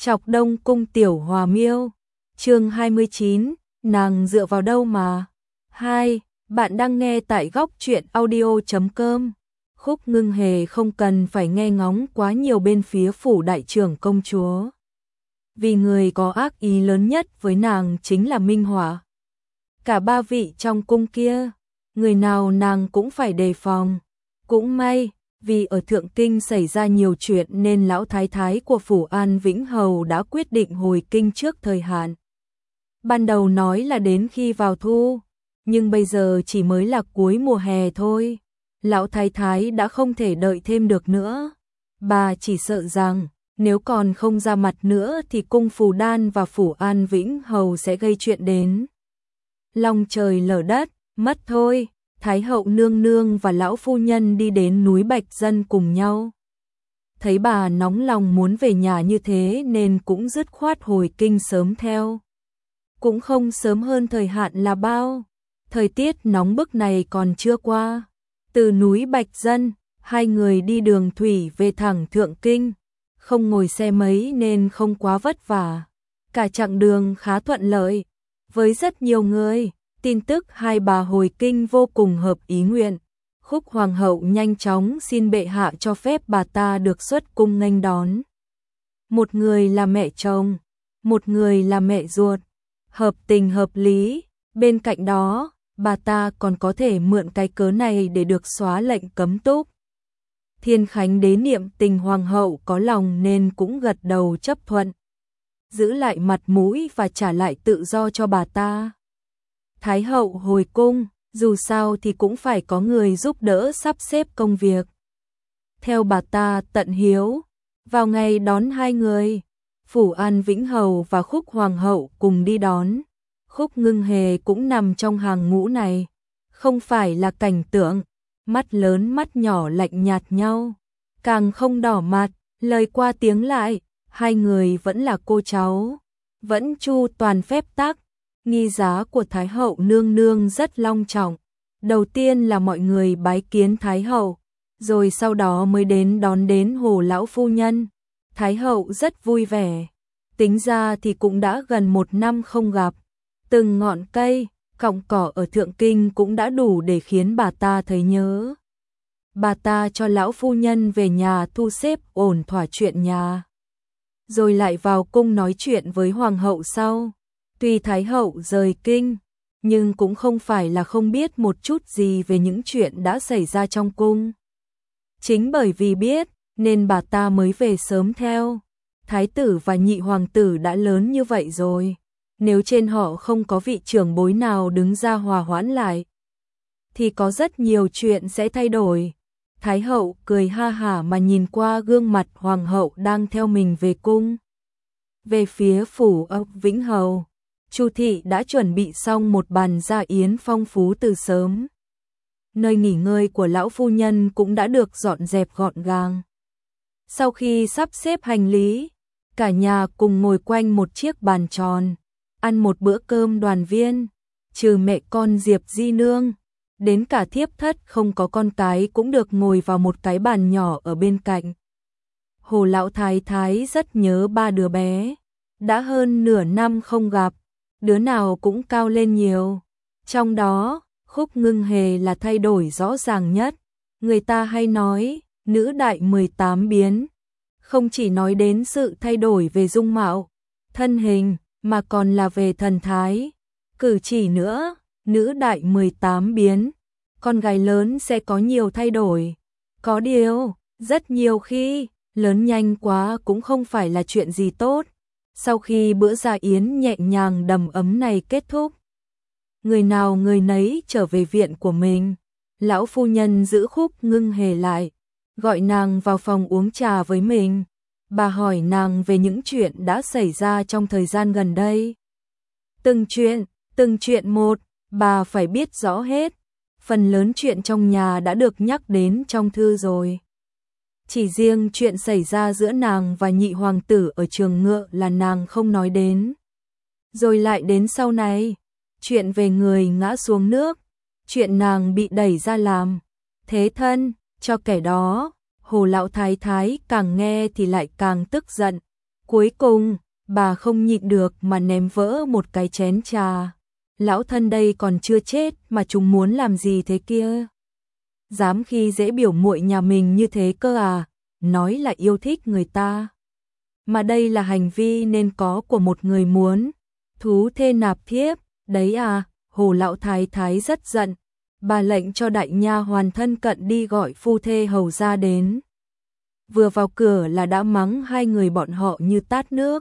Chọc Đông Cung Tiểu Hòa Miêu, chương 29, nàng dựa vào đâu mà. Hai, bạn đang nghe tại góc truyện audio.com. Khúc Ngưng Hề không cần phải nghe ngóng quá nhiều bên phía phủ đại trưởng công chúa. Vì người có ác ý lớn nhất với nàng chính là Minh Hỏa. Cả ba vị trong cung kia, người nào nàng cũng phải đề phòng. Cũng may, vì ở Thượng Kinh xảy ra nhiều chuyện nên lão thái thái của phủ An Vĩnh Hầu đã quyết định hồi kinh trước thời hạn. Ban đầu nói là đến khi vào thu, nhưng bây giờ chỉ mới là cuối mùa hè thôi. Lão thái thái đã không thể đợi thêm được nữa. Bà chỉ sợ rằng, nếu còn không ra mặt nữa thì cung Phù Đan và phủ An Vĩnh Hầu sẽ gây chuyện đến long trời lở đất, mất thôi. Thái hậu nương nương và lão phu nhân đi đến núi Bạch Dân cùng nhau. Thấy bà nóng lòng muốn về nhà như thế nên cũng dứt khoát hồi kinh sớm theo. Cũng không sớm hơn thời hạn là bao. Thời tiết nóng bức này còn chưa qua. Từ núi Bạch Dân, hai người đi đường thủy về thẳng Thượng Kinh. Không ngồi xe mấy nên không quá vất vả. Cả chặng đường khá thuận lợi. Với rất nhiều người, tin tức hai bà hồi kinh vô cùng hợp ý nguyện. Khúc hoàng hậu nhanh chóng xin bệ hạ cho phép bà ta được xuất cung nghênh đón. Một người là mẹ chồng, một người là mẹ ruột, hợp tình hợp lý. Bên cạnh đó, bà ta còn có thể mượn cái cớ này để được xóa lệnh cấm túc. Thiên Khánh đế niệm tình hoàng hậu có lòng nên cũng gật đầu chấp thuận, giữ lại mặt mũi và trả lại tự do cho bà ta. Thái hậu hồi cung, dù sao thì cũng phải có người giúp đỡ sắp xếp công việc. Theo bà ta tận hiếu, vào ngày đón hai người, phủ An Vĩnh Hầu và Khúc hoàng hậu cùng đi đón. Khúc Ngưng Hề cũng nằm trong hàng ngũ này, không phải là cảnh tượng mắt lớn mắt nhỏ lạnh nhạt nhau, càng không đỏ mặt, lời qua tiếng lại, hai người vẫn là cô cháu, vẫn chu toàn phép tắc. Nghi giá của Thái hậu nương nương rất long trọng. Đầu tiên là mọi người bái kiến Thái hậu, rồi sau đó mới đến đón đến Hồ lão phu nhân. Thái hậu rất vui vẻ. Tính ra thì cũng đã gần 1 năm không gặp. Từng ngọn cây, cọng cỏ ở Thượng Kinh cũng đã đủ để khiến bà ta thấy nhớ. Bà ta cho lão phu nhân về nhà thu xếp ổn thỏa chuyện nhà, rồi lại vào cung nói chuyện với hoàng hậu sau. Tuy Thái hậu rời kinh, nhưng cũng không phải là không biết một chút gì về những chuyện đã xảy ra trong cung. Chính bởi vì biết, nên bà ta mới về sớm theo. Thái tử và nhị hoàng tử đã lớn như vậy rồi. Nếu trên họ không có vị trưởng bối nào đứng ra hòa hoãn lại, thì có rất nhiều chuyện sẽ thay đổi. Thái hậu cười ha hả mà nhìn qua gương mặt hoàng hậu đang theo mình về cung. Về phía phủ Vĩnh Hầu, Chu thị đã chuẩn bị xong một bàn gia yến phong phú từ sớm. Nơi nghỉ ngơi của lão phu nhân cũng đã được dọn dẹp gọn gàng. Sau khi sắp xếp hành lý, cả nhà cùng ngồi quanh một chiếc bàn tròn, ăn một bữa cơm đoàn viên. Trừ mẹ con Diệp Di nương, đến cả thiếp thất không có con cái cũng được ngồi vào một cái bàn nhỏ ở bên cạnh. Hồ lão thái thái rất nhớ ba đứa bé, đã hơn nửa năm không gặp, đứa nào cũng cao lên nhiều. Trong đó, Khúc Ngưng Hề là thay đổi rõ ràng nhất. Người ta hay nói, nữ đại 18 biến. Không chỉ nói đến sự thay đổi về dung mạo, thân hình, mà còn là về thần thái, cử chỉ nữa. Nữ đại 18 biến. Con gái lớn sẽ có nhiều thay đổi. Có điều, rất nhiều khi, lớn nhanh quá cũng không phải là chuyện gì tốt. Sau khi bữa gia yến nhẹ nhàng đầm ấm này kết thúc, người nào người nấy trở về viện của mình. Lão phu nhân giữ Khúc Ngưng Hề lại, gọi nàng vào phòng uống trà với mình. Bà hỏi nàng về những chuyện đã xảy ra trong thời gian gần đây. Từng chuyện một, bà phải biết rõ hết. Phần lớn chuyện trong nhà đã được nhắc đến trong thư rồi. Chỉ riêng chuyện xảy ra giữa nàng và nhị hoàng tử ở trường ngựa là nàng không nói đến. Rồi lại đến sau này, chuyện về người ngã xuống nước, chuyện nàng bị đẩy ra làm thế thân cho kẻ đó. Hồ lão thái thái càng nghe thì lại càng tức giận. Cuối cùng, bà không nhịn được mà ném vỡ một cái chén trà. Lão thân đây còn chưa chết mà chúng muốn làm gì thế kia? Dám khi dễ biểu muội nhà mình như thế cơ à? Nói là yêu thích người ta. Mà đây là hành vi nên có của một người muốn thú thê nạp thiếp, đấy à? Hồ lão thái thái rất giận, bà lệnh cho đại nha hoàn thân cận đi gọi phu thê hầu ra đến. Vừa vào cửa là đã mắng hai người bọn họ như tát nước.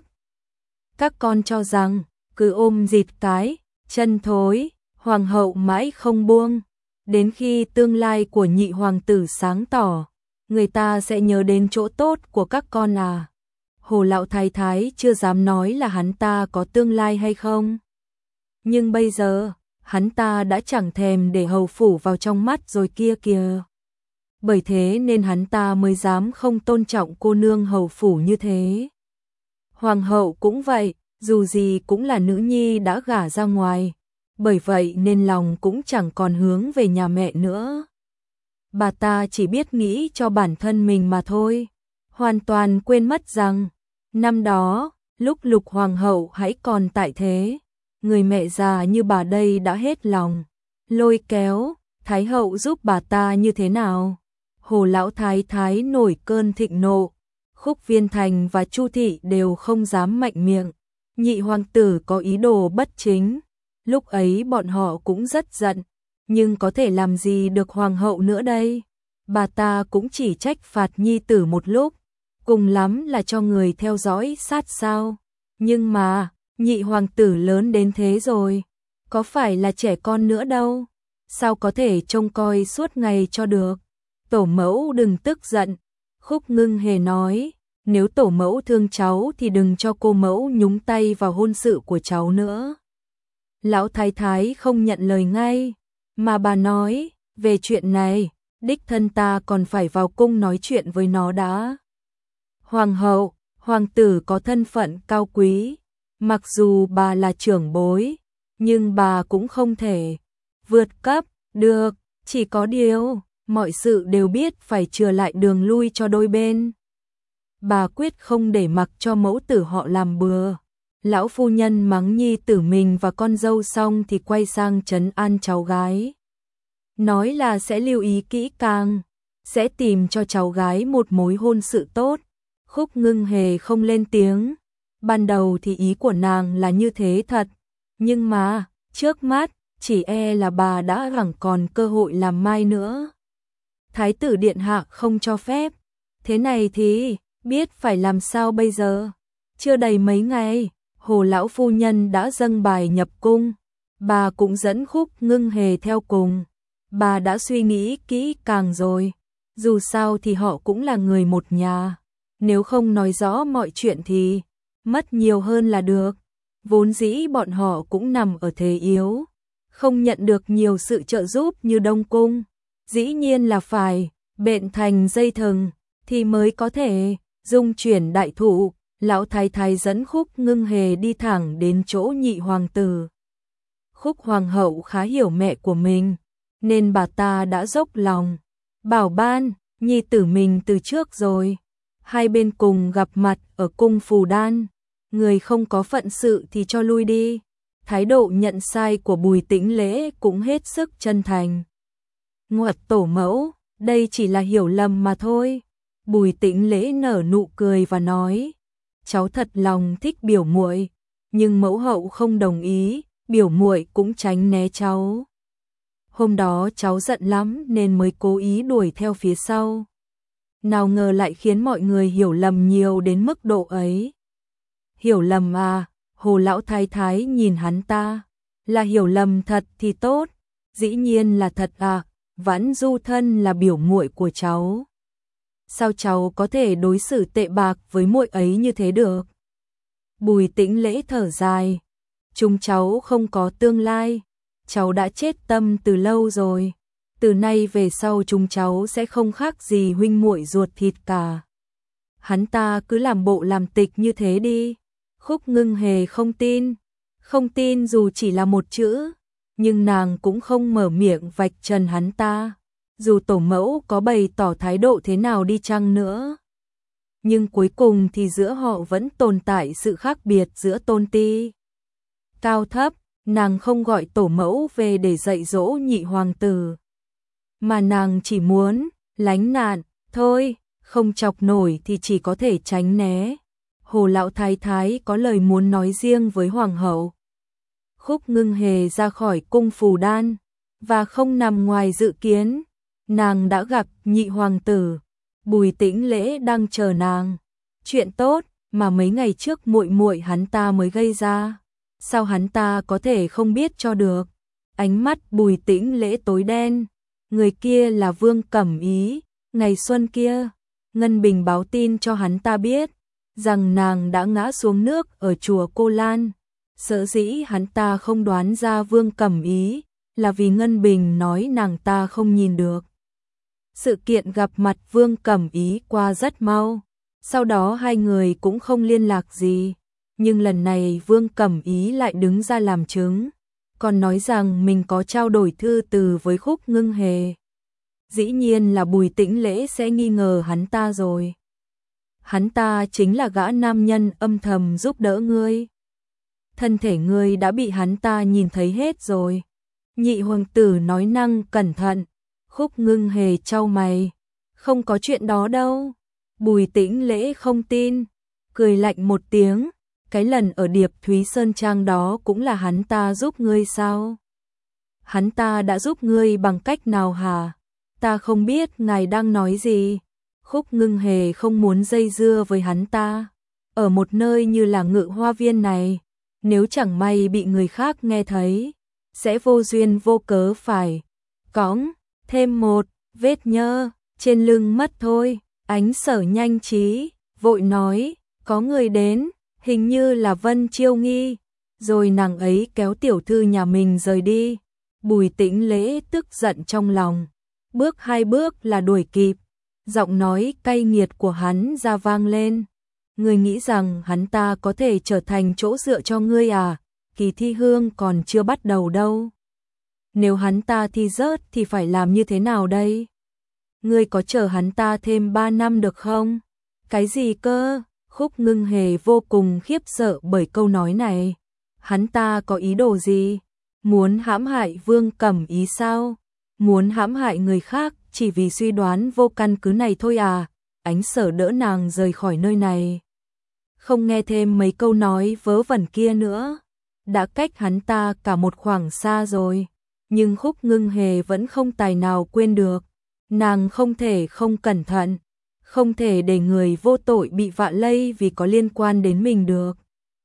Các con cho rằng cứ ôm dịt cái chân thối, hoàng hậu mãi không buông, đến khi tương lai của nhị hoàng tử sáng tỏ, người ta sẽ nhớ đến chỗ tốt của các con à? Hồ lão thái thái chưa dám nói là hắn ta có tương lai hay không. Nhưng bây giờ, hắn ta đã chẳng thèm để hầu phủ vào trong mắt rồi kia kìa. Bởi thế nên hắn ta mới dám không tôn trọng cô nương hầu phủ như thế. Hoàng hậu cũng vậy, dù gì cũng là nữ nhi đã gả ra ngoài, bởi vậy nên lòng cũng chẳng còn hướng về nhà mẹ nữa. Bà ta chỉ biết nghĩ cho bản thân mình mà thôi, hoàn toàn quên mất rằng, năm đó, lúc Lục Hoàng hậu hãy còn tại thế, người mẹ già như bà đây đã hết lòng, lôi kéo, Thái hậu giúp bà ta như thế nào. Hồ lão thái thái nổi cơn thịnh nộ, Khúc Viên Thành và Chu thị đều không dám mạnh miệng. Nhị hoàng tử có ý đồ bất chính, lúc ấy bọn họ cũng rất giận, nhưng có thể làm gì được hoàng hậu nữa đây? Bà ta cũng chỉ trách phạt nhi tử một lúc, cùng lắm là cho người theo dõi sát sao. Nhưng mà, nhị hoàng tử lớn đến thế rồi, có phải là trẻ con nữa đâu, sao có thể trông coi suốt ngày cho được. Tổ mẫu đừng tức giận, Khúc Ngưng Hề nói, nếu tổ mẫu thương cháu thì đừng cho cô mẫu nhúng tay vào hôn sự của cháu nữa. Lão thái thái không nhận lời ngay, mà bà nói, về chuyện này, đích thân ta còn phải vào cung nói chuyện với nó đã. Hoàng hậu, hoàng tử có thân phận cao quý, mặc dù bà là trưởng bối, nhưng bà cũng không thể vượt cấp được, chỉ có điều, mọi sự đều biết phải chừa lại đường lui cho đôi bên. Bà quyết không để mặc cho mẫu tử họ làm bừa. Lão phu nhân mắng nhi tử mình và con dâu xong thì quay sang trấn an cháu gái. Nói là sẽ lưu ý kỹ càng, sẽ tìm cho cháu gái một mối hôn sự tốt. Khúc Ngưng Hề không lên tiếng. Ban đầu thì ý của nàng là như thế thật, nhưng mà, trước mắt, chỉ e là bà đã chẳng còn cơ hội làm mai nữa. Thái tử điện hạ không cho phép, thế này thì biết phải làm sao bây giờ. Chưa đầy mấy ngày, Hồ lão phu nhân đã dâng bài nhập cung, bà cũng dẫn Khúc Ngưng Hề theo cùng. Bà đã suy nghĩ kỹ càng rồi, dù sao thì họ cũng là người một nhà, nếu không nói rõ mọi chuyện thì mất nhiều hơn là được. Vốn dĩ bọn họ cũng nằm ở thế yếu, không nhận được nhiều sự trợ giúp như Đông cung, dĩ nhiên là phải bện thành dây thừng thì mới có thể dung chuyển đại thụ. Lão thái thái dẫn Khúc Ngưng Hề đi thẳng đến chỗ nhị hoàng tử. Khúc hoàng hậu khá hiểu mẹ của mình, nên bà ta đã dốc lòng bảo ban nhi tử mình từ trước rồi. Hai bên cùng gặp mặt ở cung Phù Đan, người không có phận sự thì cho lui đi. Thái độ nhận sai của Bùi Tĩnh Lễ cũng hết sức chân thành. Ngoặt tổ mẫu, đây chỉ là hiểu lầm mà thôi. Bùi Tĩnh Lễ nở nụ cười và nói, cháu thật lòng thích biểu muội, nhưng mẫu hậu không đồng ý, biểu muội cũng tránh né cháu. Hôm đó cháu giận lắm nên mới cố ý đuổi theo phía sau. Nào ngờ lại khiến mọi người hiểu lầm nhiều đến mức độ ấy. Hiểu lầm à? Hồ lão thái thái nhìn hắn ta, là hiểu lầm thật thì tốt, dĩ nhiên là thật à, Vãn Du thân là biểu muội của cháu. Sao cháu có thể đối xử tệ bạc với muội ấy như thế được? Bùi Tĩnh Lễ thở dài, chúng cháu không có tương lai, cháu đã chết tâm từ lâu rồi, từ nay về sau chúng cháu sẽ không khác gì huynh muội ruột thịt cả. Hắn ta cứ làm bộ làm tịch như thế đi. Khúc Ngưng Hề không tin dù chỉ là một chữ, nhưng nàng cũng không mở miệng vạch trần hắn ta, dù tổ mẫu có bày tỏ thái độ thế nào đi chăng nữa. nhưng cuối cùng thì giữa họ vẫn tồn tại sự khác biệt giữa tôn ti cao thấp. Nàng không gọi tổ mẫu về để dạy dỗ nhị hoàng tử, mà nàng chỉ muốn lánh nạn thôi, không chọc nổi thì chỉ có thể tránh né. Hồ lão thái thái có lời muốn nói riêng với hoàng hậu. Khúc Ngưng Hề ra khỏi cung Phù Đan và không nằm ngoài dự kiến, nàng đã gặp nhị hoàng tử. Bùi Tĩnh Lễ đang chờ nàng. Chuyện tốt mà mấy ngày trước muội muội hắn ta mới gây ra, sao hắn ta có thể không biết cho được? Ánh mắt Bùi Tĩnh Lễ tối đen. Người kia là Vương Cẩm Ý. Ngày xuân kia, Ngân Bình báo tin cho hắn ta biết rằng nàng đã ngã xuống nước ở chùa Cô Lan. Sở dĩ hắn ta không đoán ra Vương Cẩm Ý là vì Ngân Bình nói nàng ta không nhìn được. Sự kiện gặp mặt Vương Cẩm Ý qua rất mau, sau đó hai người cũng không liên lạc gì. Nhưng lần này Vương Cẩm Ý lại đứng ra làm chứng, còn nói rằng mình có trao đổi thư từ với Khúc Ngưng Hề. Dĩ nhiên là Bùi Tĩnh Lễ sẽ nghi ngờ hắn ta rồi. Hắn ta chính là gã nam nhân âm thầm giúp đỡ ngươi. Thân thể ngươi đã bị hắn ta nhìn thấy hết rồi. Nhị hoàng tử nói năng cẩn thận. Khúc Ngưng Hề chau mày. Không có chuyện đó đâu. Bùi Tĩnh Lễ không tin, cười lạnh một tiếng. Cái lần ở Điệp Thúy Sơn Trang đó cũng là hắn ta giúp ngươi sao? Hắn ta đã giúp ngươi bằng cách nào hả? Ta không biết ngài đang nói gì. Khúc Ngưng Hề không muốn dây dưa với hắn ta. Ở một nơi như là Ngự Hoa Viên này, nếu chẳng may bị người khác nghe thấy, sẽ vô duyên vô cớ phải cõng thêm một vết nhơ trên lưng mất thôi. Ánh Sở nhanh trí, vội nói, có người đến, hình như là Vân Chiêu Nghi. Rồi nàng ấy kéo tiểu thư nhà mình rời đi. Bùi Tĩnh Lễ tức giận trong lòng, bước hai bước là đuổi kịp. Giọng nói cay nghiệt của hắn ra vang lên. Ngươi nghĩ rằng hắn ta có thể trở thành chỗ dựa cho ngươi à? Kỳ thi hương còn chưa bắt đầu đâu. Nếu hắn ta thi rớt thì phải làm như thế nào đây? Ngươi có chờ hắn ta thêm 3 năm được không? Cái gì cơ? Khúc Ngưng Hề vô cùng khiếp sợ bởi câu nói này. Hắn ta có ý đồ gì? Muốn hãm hại Vương Cẩm Ý sao? Muốn hãm hại người khác chỉ vì suy đoán vô căn cứ này thôi à? Ánh Sở đỡ nàng rời khỏi nơi này. Không nghe thêm mấy câu nói vớ vẩn kia nữa. Đã cách hắn ta cả một khoảng xa rồi. Nhưng Khúc Ngưng Hề vẫn không tài nào quên được. Nàng không thể không cẩn thận. Không thể để người vô tội bị vạ lây vì có liên quan đến mình được.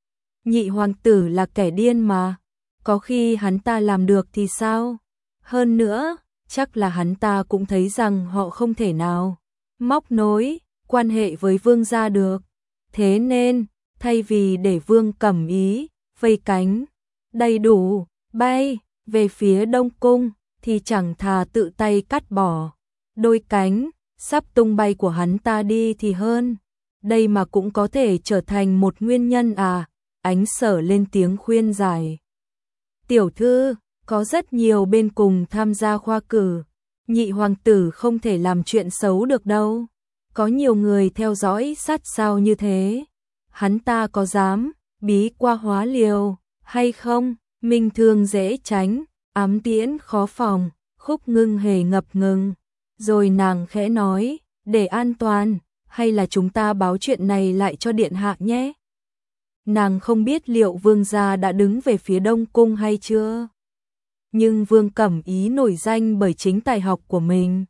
Nhị hoàng tử là kẻ điên mà. Có khi hắn ta làm được thì sao? Hơn nữa, chắc là hắn ta cũng thấy rằng họ không thể nào móc nối quan hệ với Vương gia được. Thế nên, thay vì để Vương Cẩm Ý vây cánh đầy đủ bay về phía Đông Cung, thì chẳng thà tự tay cắt bỏ đôi cánh sắp tung bay của hắn ta đi thì hơn. Đây mà cũng có thể trở thành một nguyên nhân à? Ánh Sở lên tiếng khuyên giải. Tiểu thư, có rất nhiều bên cùng tham gia khoa cử. Nhị hoàng tử không thể làm chuyện xấu được đâu. Có nhiều người theo dõi sát sao như thế. Hắn ta có dám bí qua hóa liều hay không? Minh thương dễ tránh, ám tiễn khó phòng. Khúc Ngưng Hề ngập ngừng. Rồi nàng khẽ nói, để an toàn, hay là chúng ta báo chuyện này lại cho điện hạ nhé. Nàng không biết liệu Vương gia đã đứng về phía Đông Cung hay chưa. Nhưng Vương Cẩm Ý nổi danh bởi chính tài học của mình.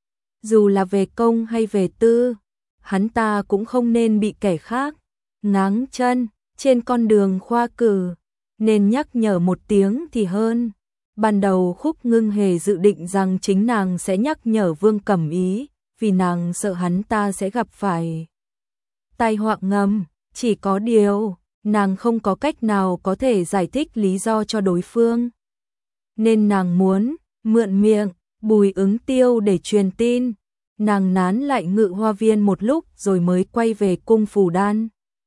Dù là về công hay về tư, hắn ta cũng không nên bị kẻ khác ngáng chân trên con đường khoa cử, nên nhắc nhở một tiếng thì hơn. Ban đầu Khúc Ngưng Hề dự định rằng chính nàng sẽ nhắc nhở Vương Cẩm Ý, vì nàng sợ hắn ta sẽ gặp phải tai họa ngầm. Chỉ có điều, nàng không có cách nào có thể giải thích lý do cho đối phương. Nên nàng muốn mượn miệng Bùi Ứng Tiêu để truyền tin. Nàng nán lại Ngự Hoa Viên một lúc rồi mới quay về cung Phù Đan.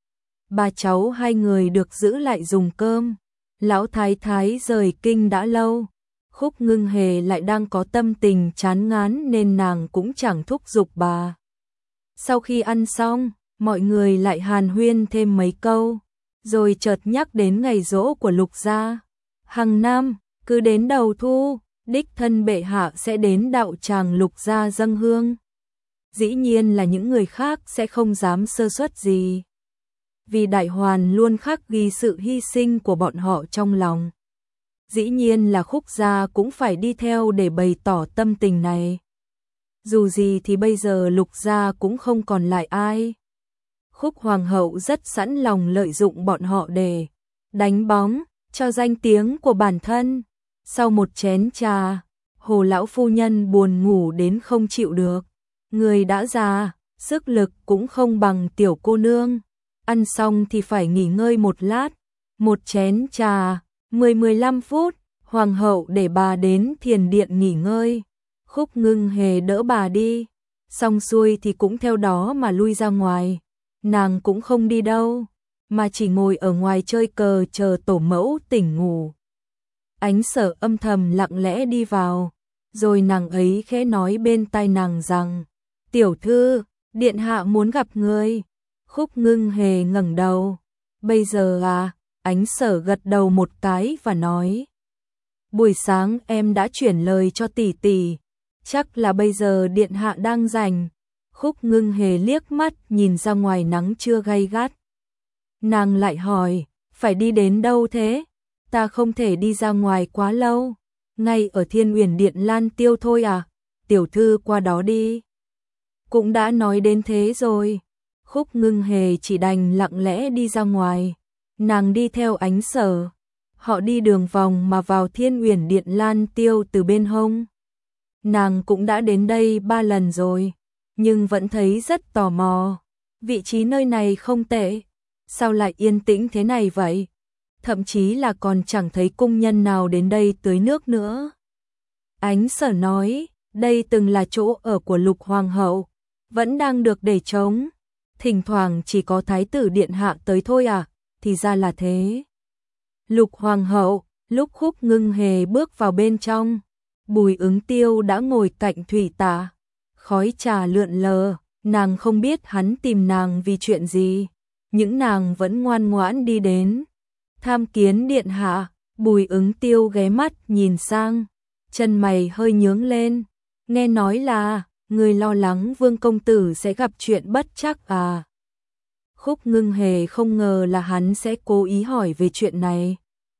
Ba cháu hai người được giữ lại dùng cơm. Lão thái thái rời kinh đã lâu. Khúc Ngưng Hề lại đang có tâm tình chán ngán nên nàng cũng chẳng thúc giục bà. Sau khi ăn xong, mọi người lại hàn huyên thêm mấy câu, rồi chợt nhắc đến ngày giỗ của Lục gia. Hàng năm, cứ đến đầu thu, đích thân bệ hạ sẽ đến đạo tràng Lục gia dâng hương. Dĩ nhiên là những người khác sẽ không dám sơ suất gì, vì Đại Hoàn luôn khắc ghi sự hy sinh của bọn họ trong lòng. Dĩ nhiên là Khúc gia cũng phải đi theo để bày tỏ tâm tình này. Dù gì thì bây giờ Lục gia cũng không còn lại ai. Khúc hoàng hậu rất sẵn lòng lợi dụng bọn họ để đánh bóng cho danh tiếng của bản thân. Sau một chén trà, Hồ lão phu nhân buồn ngủ đến không chịu được. Người đã già, sức lực cũng không bằng tiểu cô nương. Ăn xong thì phải nghỉ ngơi một lát. Một chén trà, 10-15 phút, hoàng hậu để bà đến thiền điện nghỉ ngơi. Khúc Ngưng Hề đỡ bà đi, xong xuôi thì cũng theo đó mà lui ra ngoài. Nàng cũng không đi đâu, mà chỉ ngồi ở ngoài chơi cờ chờ tổ mẫu tỉnh ngủ. Ánh Sở âm thầm lặng lẽ đi vào, rồi nàng ấy khẽ nói bên tai nàng rằng: "Tiểu thư, điện hạ muốn gặp người." Khúc Ngưng Hề ngẩng đầu. "Bây giờ à?" Ánh Sở gật đầu một cái và nói: "Buổi sáng em đã chuyển lời cho tỷ tỷ, chắc là bây giờ điện hạ đang rảnh." Khúc Ngưng Hề liếc mắt nhìn ra ngoài nắng trưa gay gắt. Nàng lại hỏi: "Phải đi đến đâu thế?" "Ta không thể đi ra ngoài quá lâu, ngay ở Thiên Uyển Điện Lan Tiêu thôi à?" "Tiểu thư qua đó đi." Cũng đã nói đến thế rồi. Khúc Ngưng Hề chỉ đành lặng lẽ đi ra ngoài. Nàng đi theo Ánh Sở. Họ đi đường vòng mà vào Thiên Uyển Điện Lan Tiêu từ bên hông. Nàng cũng đã đến đây 3 lần rồi, nhưng vẫn thấy rất tò mò. Vị trí nơi này không tệ, sao lại yên tĩnh thế này vậy? Thậm chí là còn chẳng thấy cung nhân nào đến đây tưới nước nữa. Ánh Sở nói, đây từng là chỗ ở của Lục Hoàng hậu, vẫn đang được để trống. Thỉnh thoảng chỉ có Thái tử điện hạ tới thôi à? Thì ra là thế. Lục Hoàng hậu, lúc Khúc Ngưng Hề bước vào bên trong, Bùi Ứng Tiêu đã ngồi cạnh thủy tạ. Khói trà lượn lờ, nàng không biết hắn tìm nàng vì chuyện gì, nhưng nàng vẫn ngoan ngoãn đi đến. "Tham kiến điện hạ." Bùi Ứng Tiêu ghé mắt nhìn sang, chân mày hơi nhướng lên. "Nghe nói là người lo lắng Vương công tử sẽ gặp chuyện bất trắc à?" Khúc Ngưng Hề không ngờ là hắn sẽ cố ý hỏi về chuyện này.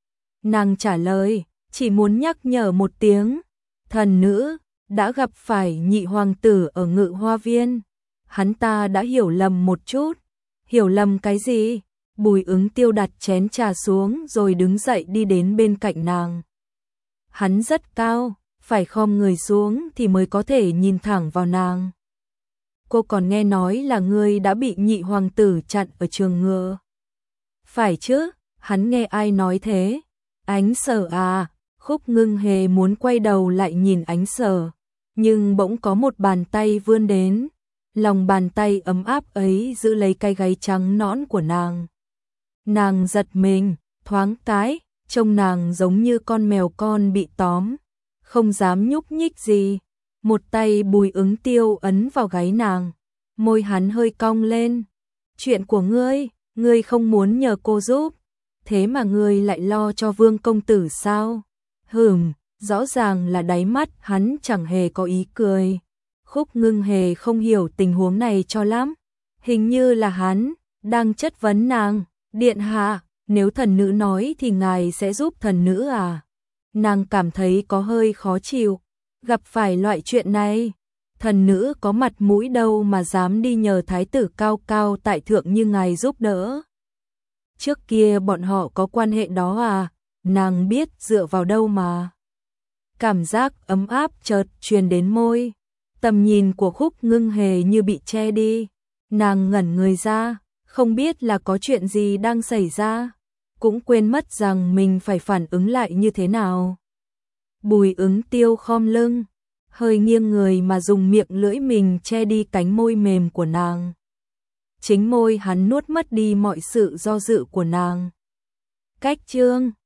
Nàng trả lời, chỉ muốn nhắc nhở một tiếng, thần nữ đã gặp phải nhị hoàng tử ở Ngự Hoa Viên. Hắn ta đã hiểu lầm một chút. Hiểu lầm cái gì? Bùi Ứng Tiêu đặt chén trà xuống rồi đứng dậy đi đến bên cạnh nàng. Hắn rất cao, phải khom người xuống thì mới có thể nhìn thẳng vào nàng. "Cô còn nghe nói là ngươi đã bị nhị hoàng tử chặn ở trường ngựa." "Phải chứ?" Hắn nghe ai nói thế? "Ánh Sở à?" Khúc Ngưng Hề muốn quay đầu lại nhìn Ánh Sở, nhưng bỗng có một bàn tay vươn đến. Lòng bàn tay ấm áp ấy giữ lấy cái gáy trắng nõn của nàng. Nàng giật mình, thoáng cái, trông nàng giống như con mèo con bị tóm, không dám nhúc nhích gì. Một tay Bùi Ứng Tiêu ấn vào gáy nàng, môi hắn hơi cong lên. "Chuyện của ngươi không muốn nhờ cô giúp, thế mà ngươi lại lo cho Vương công tử sao?" Rõ ràng là đáy mắt hắn chẳng hề có ý cười. Khúc Ngưng Hề không hiểu tình huống này cho lắm. Hình như là hắn đang chất vấn nàng. "Điện hạ, nếu thần nữ nói thì ngài sẽ giúp thần nữ à?" Nàng cảm thấy có hơi khó chịu. Gặp phải loại chuyện này, thần nữ có mặt mũi đâu mà dám đi nhờ thái tử cao cao tại thượng như ngài giúp đỡ. Trước kia bọn họ có quan hệ đó à? Nàng biết dựa vào đâu mà. Cảm giác ấm áp chợt truyền đến môi. Tầm nhìn của Khúc Ngưng Hề như bị che đi. Nàng ngẩn người ra, không biết là có chuyện gì đang xảy ra, cũng quên mất rằng mình phải phản ứng lại như thế nào. Bùi Ứng Tiêu khom lưng, hơi nghiêng người mà dùng miệng lưỡi mình che đi cánh môi mềm của nàng. Chính môi hắn nuốt mất đi mọi sự do dự của nàng. Cách chương